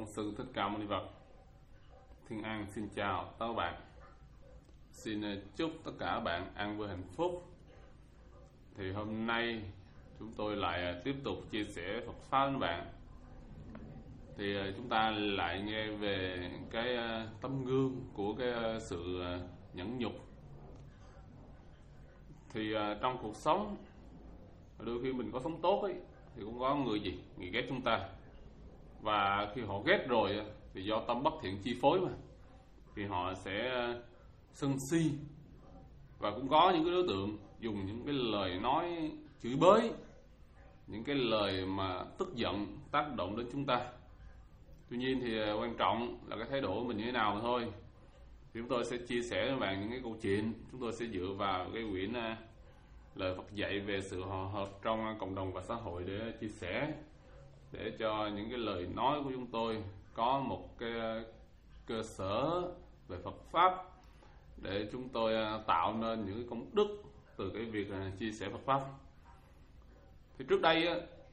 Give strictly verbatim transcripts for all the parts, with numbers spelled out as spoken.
Bổn Sư Thích Ca Mâu Ni Phật. Thiên An xin chào tất cả các bạn. Xin chúc tất cả các bạn an vui hạnh phúc. Thì hôm nay chúng tôi lại tiếp tục chia sẻ Phật pháp với các bạn. Thì chúng ta lại nghe về cái tấm gương của cái sự nhẫn nhục. Thì trong cuộc sống, đôi khi mình có sống tốt ấy, thì cũng có người gì người ghét chúng ta. Và khi họ ghét rồi thì do tâm bất thiện chi phối mà, thì họ sẽ sân si. Và cũng có những cái đối tượng dùng những cái lời nói chửi bới, những cái lời mà tức giận tác động đến chúng ta. Tuy nhiên thì quan trọng là cái thái độ của mình như thế nào mà thôi. Thì chúng tôi sẽ chia sẻ với các bạn những cái câu chuyện. Chúng tôi sẽ dựa vào cái quyển lời Phật dạy về sự hòa hợp trong cộng đồng và xã hội để chia sẻ, để cho những cái lời nói của chúng tôi có một cái cơ sở về Phật pháp, để chúng tôi tạo nên những cái công đức từ cái việc chia sẻ Phật pháp. Thì trước đây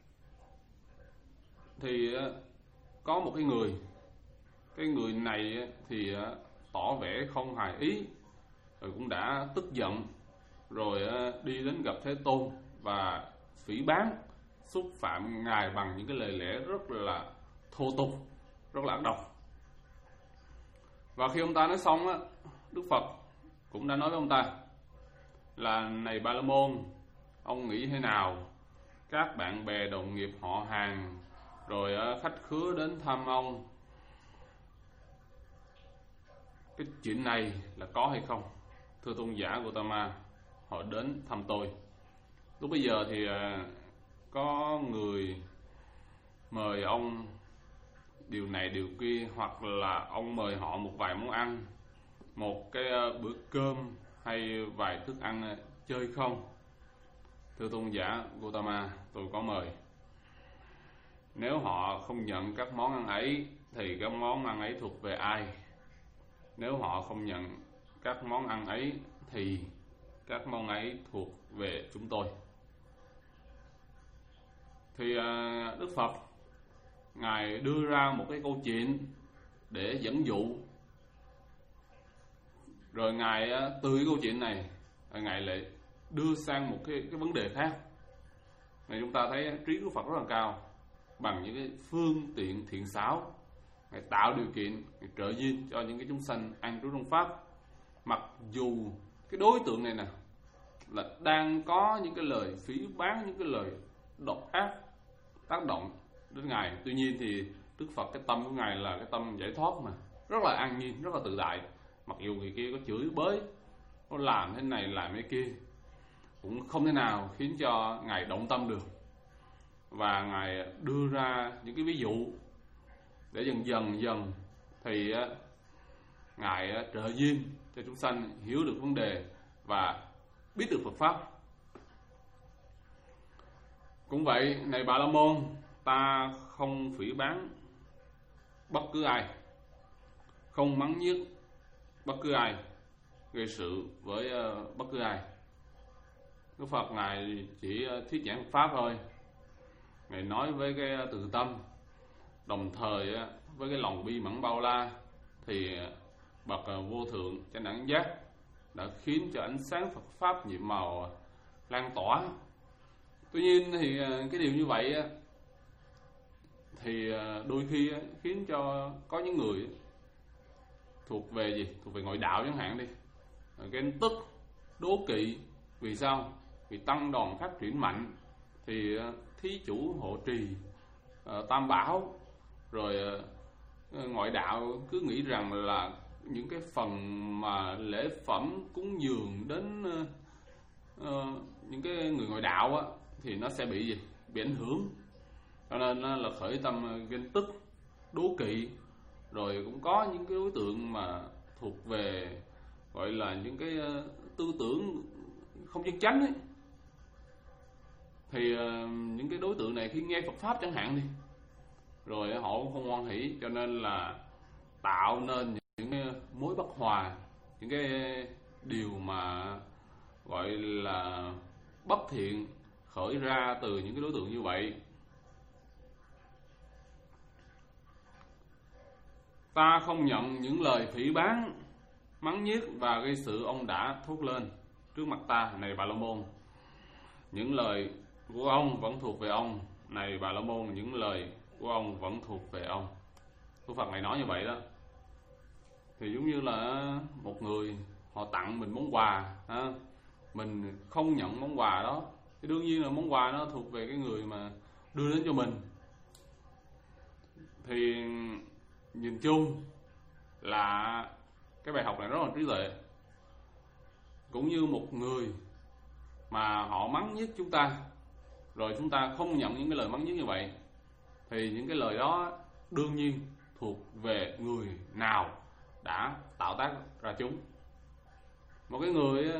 thì có một cái người, cái người này thì tỏ vẻ không hài ý, rồi cũng đã tức giận, rồi đi đến gặp Thế Tôn và phỉ báng, xúc phạm Ngài bằng những cái lời lẽ rất là thô tục, rất là ác độc. Và khi ông ta nói xong á, Đức Phật cũng đã nói với ông ta là: này Ba La Môn, ông nghĩ thế nào? Các bạn bè đồng nghiệp họ hàng rồi khách khứa đến thăm ông, cái chuyện này là có hay không? Thưa tôn giả Gautama, họ đến thăm tôi. Lúc bây giờ thì có người mời ông điều này điều kia, hoặc là ông mời họ một vài món ăn, một cái bữa cơm hay vài thức ăn chơi không? Thưa tôn giả Gautama, tôi có mời. Nếu họ không nhận các món ăn ấy thì các món ăn ấy thuộc về ai? Nếu họ không nhận các món ăn ấy thì các món ấy thuộc về chúng tôi. Thì Đức Phật Ngài đưa ra một cái câu chuyện để dẫn dụ. Rồi Ngài từ cái câu chuyện này, Ngài lại đưa sang một cái, cái vấn đề khác. Này, chúng ta thấy trí của Phật rất là cao, bằng những cái phương tiện thiện xảo, Ngài tạo điều kiện, Ngài trợ duyên cho những cái chúng sanh an trú trong pháp. Mặc dù cái đối tượng này nè là đang có những cái lời phỉ báng, những cái lời độc ác tác động đến Ngài, tuy nhiên thì Đức Phật, cái tâm của Ngài là cái tâm giải thoát mà, rất là an nhiên, rất là tự tại. Mặc dù người kia có chửi bới, có làm thế này làm thế kia, cũng không thể nào khiến cho Ngài động tâm được. Và Ngài đưa ra những cái ví dụ để dần dần dần thì Ngài trợ duyên cho chúng sanh hiểu được vấn đề và biết được Phật pháp. Cũng vậy, này Bà La Môn, ta không phỉ báng bất cứ ai, không mắng nhiếc bất cứ ai, gây sự với bất cứ ai. Đức Phật Ngài chỉ thuyết giảng Phật pháp thôi. Ngài nói với cái từ tâm, đồng thời với cái lòng bi mẫn bao la, thì bậc vô thượng chánh đẳng giác đã khiến cho ánh sáng Phật pháp nhiệm màu lan tỏa. Tuy nhiên thì cái điều như vậy thì đôi khi khiến cho có những người thuộc về gì? Thuộc về ngoại đạo chẳng hạn đi, ghen tức, đố kỵ. Vì sao? Vì tăng đoàn phát triển mạnh thì thí chủ hộ trì tam bảo, rồi ngoại đạo cứ nghĩ rằng là những cái phần mà lễ phẩm cúng dường đến uh, những cái người ngoại đạo á, thì nó sẽ bị gì? Bị ảnh hưởng. Cho nên là khởi tâm ghen tức, đố kỵ. Rồi cũng có những cái đối tượng mà thuộc về gọi là những cái tư tưởng không chân chánh ấy. Thì uh, những cái đối tượng này khi nghe Phật pháp chẳng hạn đi, rồi họ cũng không hoan hỷ, cho nên là tạo nên những cái mối bất hòa, những cái điều mà gọi là bất thiện khởi ra từ những cái đối tượng như vậy. ta không nhận những lời phỉ báng, mắng nhiếc và gây sự ông đã thốt lên trước mặt ta, này Bà La Môn. Những lời của ông vẫn thuộc về ông, này Bà La Môn, những lời của ông vẫn thuộc về ông. Đức Phật này nói như vậy đó. Thì giống như là một người họ tặng mình món quà, ha? Mình không nhận món quà đó thì đương nhiên là món quà nó thuộc về cái người mà đưa đến cho mình. Thì nhìn chung là cái bài học này rất là trí tuệ. Cũng như một người mà họ mắng nhiếc chúng ta, rồi chúng ta không nhận những cái lời mắng nhiếc như vậy, thì những cái lời đó đương nhiên thuộc về người nào đã tạo tác ra chúng. Một cái người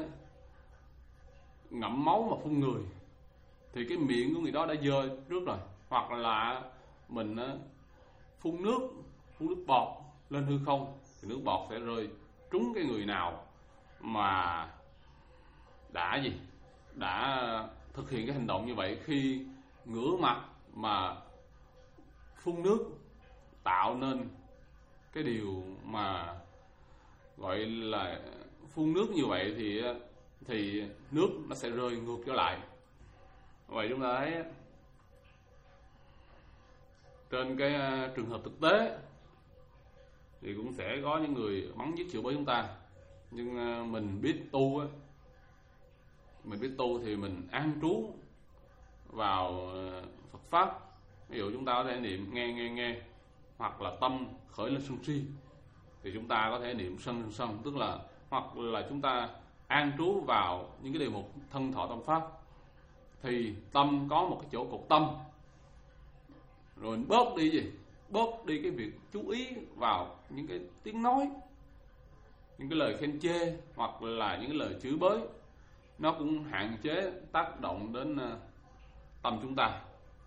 ngậm máu mà phun người thì cái miệng của người đó đã dơ trước rồi. Hoặc là mình phun nước, phun nước bọt lên hư không thì nước bọt sẽ rơi trúng cái người nào mà đã gì đã thực hiện cái hành động như vậy, khi ngửa mặt mà phun nước tạo nên cái điều mà gọi là phun nước như vậy thì thì nước nó sẽ rơi ngược trở lại. Vậy chúng ta thấy trên cái trường hợp thực tế thì cũng sẽ có những người mắng nhiếc chửi bới chúng ta, nhưng mình biết tu á, mình biết tu thì mình an trú vào Phật pháp. Ví dụ chúng ta có thể niệm nghe nghe nghe, hoặc là tâm khởi lên sân si thì chúng ta có thể niệm sân sân sân, tức là hoặc là chúng ta an trú vào những cái đề mục thân thọ tâm pháp, thì tâm có một cái chỗ cột tâm, rồi mình bớt đi gì bớt đi cái việc chú ý vào những cái tiếng nói, những cái lời khen chê hoặc là những cái lời chửi bới. Nó cũng hạn chế tác động đến tâm chúng ta.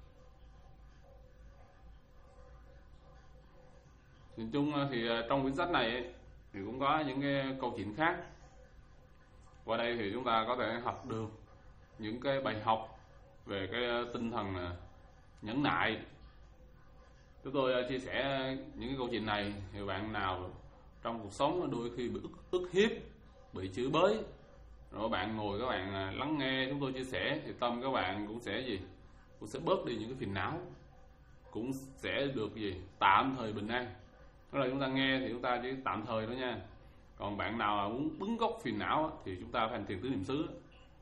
Nhìn chung thì trong quyển sách này thì cũng có những cái câu chuyện khác. Qua đây thì chúng ta có thể học được những cái bài học về cái tinh thần nhẫn nại. Chúng tôi chia sẻ những cái câu chuyện này thì bạn nào trong cuộc sống đôi khi bị ức, ức hiếp, bị chửi bới, rồi bạn ngồi các bạn lắng nghe chúng tôi chia sẻ thì tâm các bạn cũng sẽ gì cũng sẽ bớt đi những cái phiền não, cũng sẽ được gì tạm thời bình an. Đó là chúng ta nghe thì chúng ta chỉ tạm thời thôi nha. Còn bạn nào muốn bứng gốc phiền não thì chúng ta phải hành thiền tứ niệm xứ.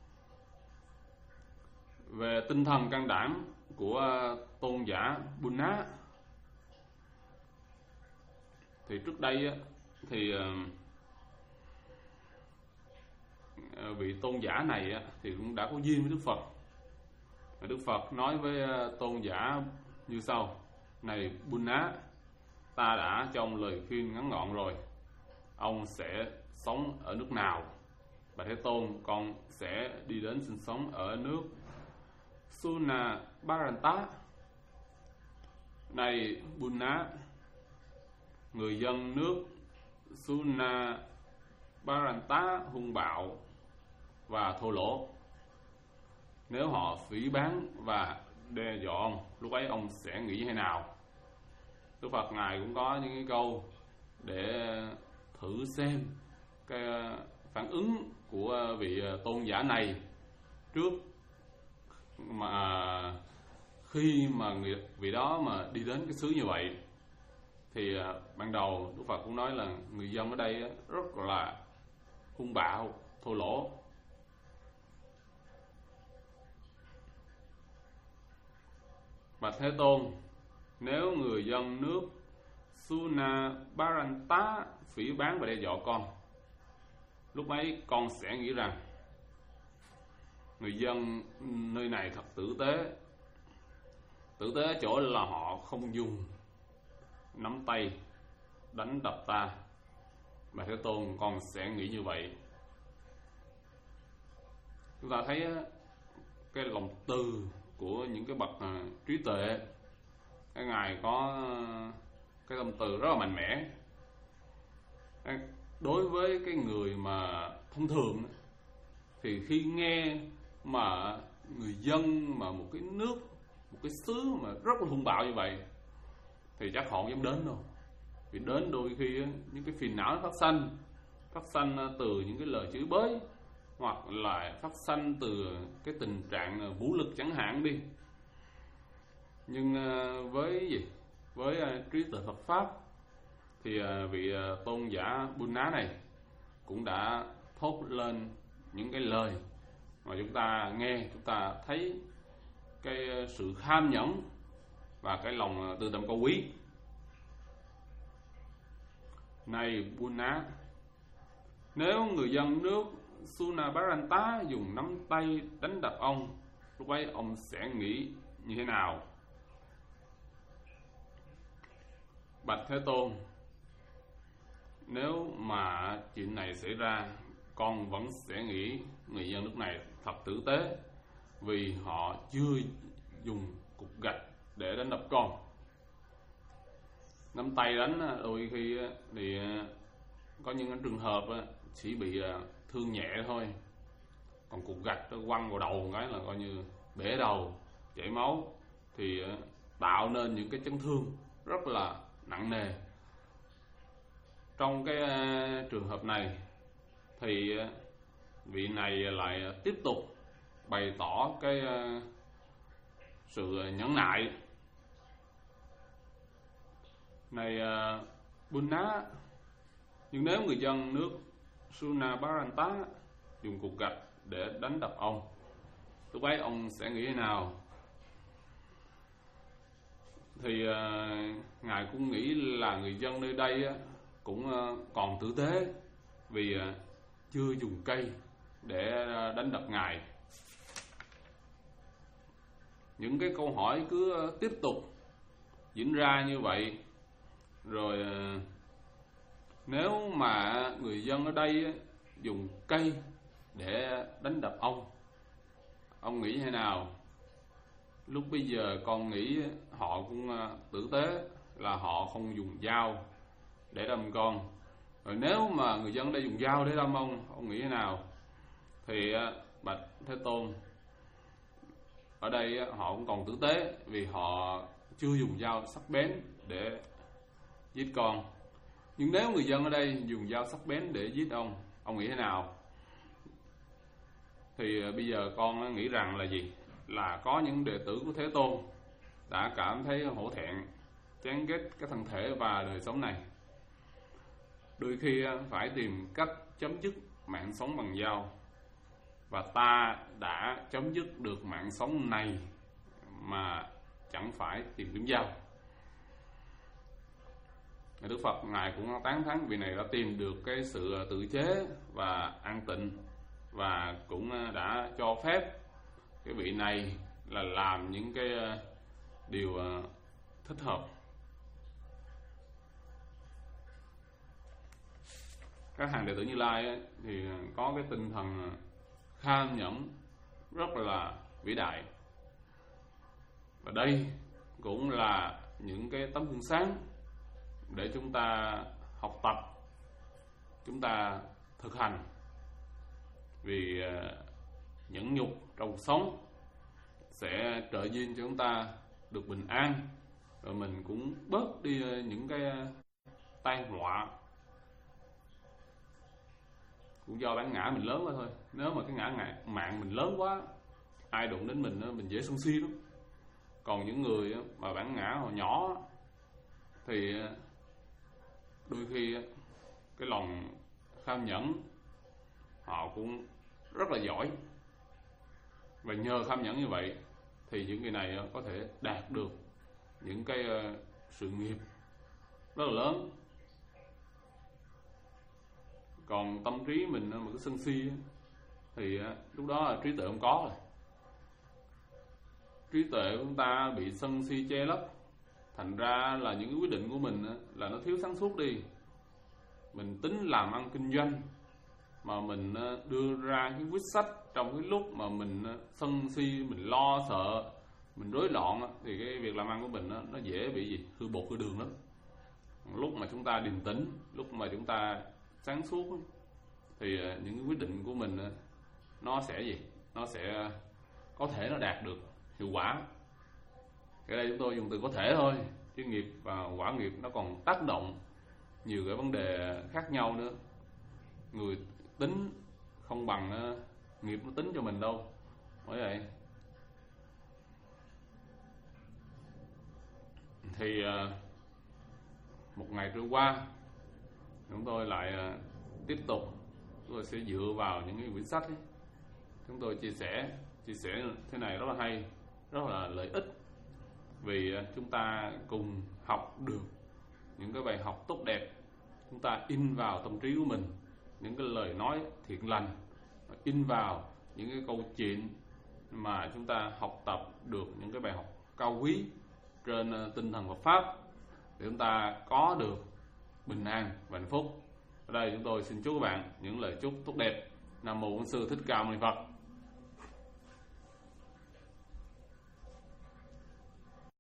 Về tinh thần can đảm của tôn giả Buddha thì trước đây thì vị tôn giả này thì cũng đã có duyên với Đức Phật. Đức Phật nói với tôn giả như sau: này Buddha, ta đã cho ông lời khuyên ngắn gọn rồi. Ông sẽ sống ở nước nào? Bạch Thế Tôn, con sẽ đi đến sinh sống ở nước Sunabaranta. Này Buddha, người dân nước Sunabaranta hung bạo và thô lỗ. Nếu họ phỉ báng và đe dọa ông, lúc ấy ông sẽ nghĩ thế nào? Đức Phật Ngài cũng có những cái câu để thử xem cái phản ứng của vị tôn giả này trước mà khi mà người, vị đó mà đi đến cái xứ như vậy. Thì ban đầu Đức Phật cũng nói là người dân ở đây rất là hung bạo, thô lỗ. Bạch Thế Tôn, nếu người dân nước Sunabaranta phỉ báng và đe dọa con, lúc ấy con sẽ nghĩ rằng người dân nơi này thật tử tế. Tử tế ở chỗ là họ không dùng nắm tay đánh đập ta. Bạch Thế Tôn, con sẽ nghĩ như vậy. Chúng ta thấy cái lòng từ của những cái bậc trí tuệ, cái Ngài có cái tâm từ rất là mạnh mẽ. Đối với cái người mà thông thường thì khi nghe mà người dân mà một cái nước, một cái xứ mà rất là hung bạo như vậy thì chắc họ không dám đến đâu. Vì đến đôi khi những cái phiền não phát sanh, phát sanh từ những cái lời chửi bới, hoặc là phát sanh từ cái tình trạng vũ lực chẳng hạn đi. Nhưng với gì? Với trí tuệ Phật pháp thì vị tôn giả Buddha này cũng đã thốt lên những cái lời mà chúng ta nghe, chúng ta thấy cái sự kham nhẫn và cái lòng từ tâm cao quý. Này Buddha, nếu người dân nước Sunabaranta dùng nắm tay đánh đập ông, lúc ấy ông sẽ nghĩ như thế nào? Bạch Thế Tôn, nếu mà chuyện này xảy ra, con vẫn sẽ nghĩ người dân nước này thật tử tế, vì họ chưa dùng cục gạch để đánh đập con. Nắm tay đánh đôi khi thì có những trường hợp chỉ bị thương nhẹ thôi, còn cục gạch nó quăng vào đầu một cái là coi như bể đầu, chảy máu, thì tạo nên những cái chấn thương rất là nặng nề. Trong cái trường hợp này thì vị này lại tiếp tục bày tỏ cái sự nhẫn nại. Này Buddha, nhưng nếu người dân nước Sunabaranta dùng cục gạch để đánh đập ông, lúc ấy ông sẽ nghĩ thế nào? Thì uh, Ngài cũng nghĩ là người dân nơi đây uh, cũng uh, còn tử tế, vì uh, chưa dùng cây để uh, đánh đập Ngài. Những cái câu hỏi cứ uh, tiếp tục diễn ra như vậy. Rồi uh, nếu mà người dân ở đây uh, dùng cây để đánh đập ông, ông nghĩ thế nào? Lúc bây giờ con nghĩ họ cũng tử tế, là họ không dùng dao để đâm con. Rồi nếu mà người dân đây dùng dao để đâm ông, ông nghĩ thế nào? Thì bạch Thế Tôn, ở đây họ cũng còn tử tế, vì họ chưa dùng dao sắc bén để giết con. Nhưng nếu người dân ở đây dùng dao sắc bén để giết ông, ông nghĩ thế nào? Thì bây giờ con nghĩ rằng là gì? Là có những đệ tử của Thế Tôn đã cảm thấy hổ thẹn, chán ghét cái thân thể và đời sống này. Đôi khi phải tìm cách chấm dứt mạng sống bằng dao, và ta đã chấm dứt được mạng sống này mà chẳng phải tìm kiếm dao. Đức Phật Ngài cũng tán thán vị này đã tìm được cái sự tự chế và an tịnh, và cũng đã cho phép cái vị này là làm những cái điều thích hợp. Các hàng đệ tử Như Lai ấy, thì có cái tinh thần kham nhẫn rất là vĩ đại, và đây cũng là những cái tấm gương sáng để chúng ta học tập, chúng ta thực hành. Vì nhẫn nhục trong cuộc sống sẽ trợ duyên cho chúng ta được bình an, rồi mình cũng bớt đi những cái tai họa cũng do bản ngã mình lớn quá thôi. Nếu mà cái ngã ngại mạng mình lớn quá, ai đụng đến mình mình dễ sân si lắm. Còn những người mà bản ngã họ nhỏ thì đôi khi cái lòng kham nhẫn họ cũng rất là giỏi, và nhờ kham nhẫn như vậy thì những người này có thể đạt được những cái sự nghiệp rất là lớn. Còn tâm trí mình mà cứ sân si thì lúc đó là trí tuệ không có rồi. Trí tuệ của chúng ta bị sân si che lấp, thành ra là những cái quyết định của mình là nó thiếu sáng suốt đi. Mình tính làm ăn kinh doanh mà mình đưa ra cái quyết sách trong cái lúc mà mình sân si, mình lo sợ, mình rối loạn, thì cái việc làm ăn của mình nó dễ bị gì? Hư bột hư đường lắm. Lúc mà chúng ta điềm tĩnh, lúc mà chúng ta sáng suốt thì những cái quyết định của mình nó sẽ gì? Nó sẽ có thể nó đạt được hiệu quả. Cái đây chúng tôi dùng từ có thể thôi, chứ nghiệp và quả nghiệp nó còn tác động nhiều cái vấn đề khác nhau nữa. Người tính không bằng uh, nghiệp nó tính cho mình đâu. Bởi vậy thì uh, một ngày trôi qua, chúng tôi lại uh, tiếp tục chúng tôi sẽ dựa vào những cái quyển sách ấy. Chúng tôi chia sẻ chia sẻ thế này rất là hay, rất là lợi ích, vì uh, chúng ta cùng học được những cái bài học tốt đẹp. Chúng ta in vào tâm trí của mình những cái lời nói thiện lành, in vào những cái câu chuyện mà chúng ta học tập được những cái bài học cao quý trên uh, tinh thần Phật pháp, để chúng ta có được bình an và hạnh phúc. Ở đây chúng tôi xin chúc các bạn những lời chúc tốt đẹp. Nam mô Bổn Sư Thích Ca Mâu Ni Phật.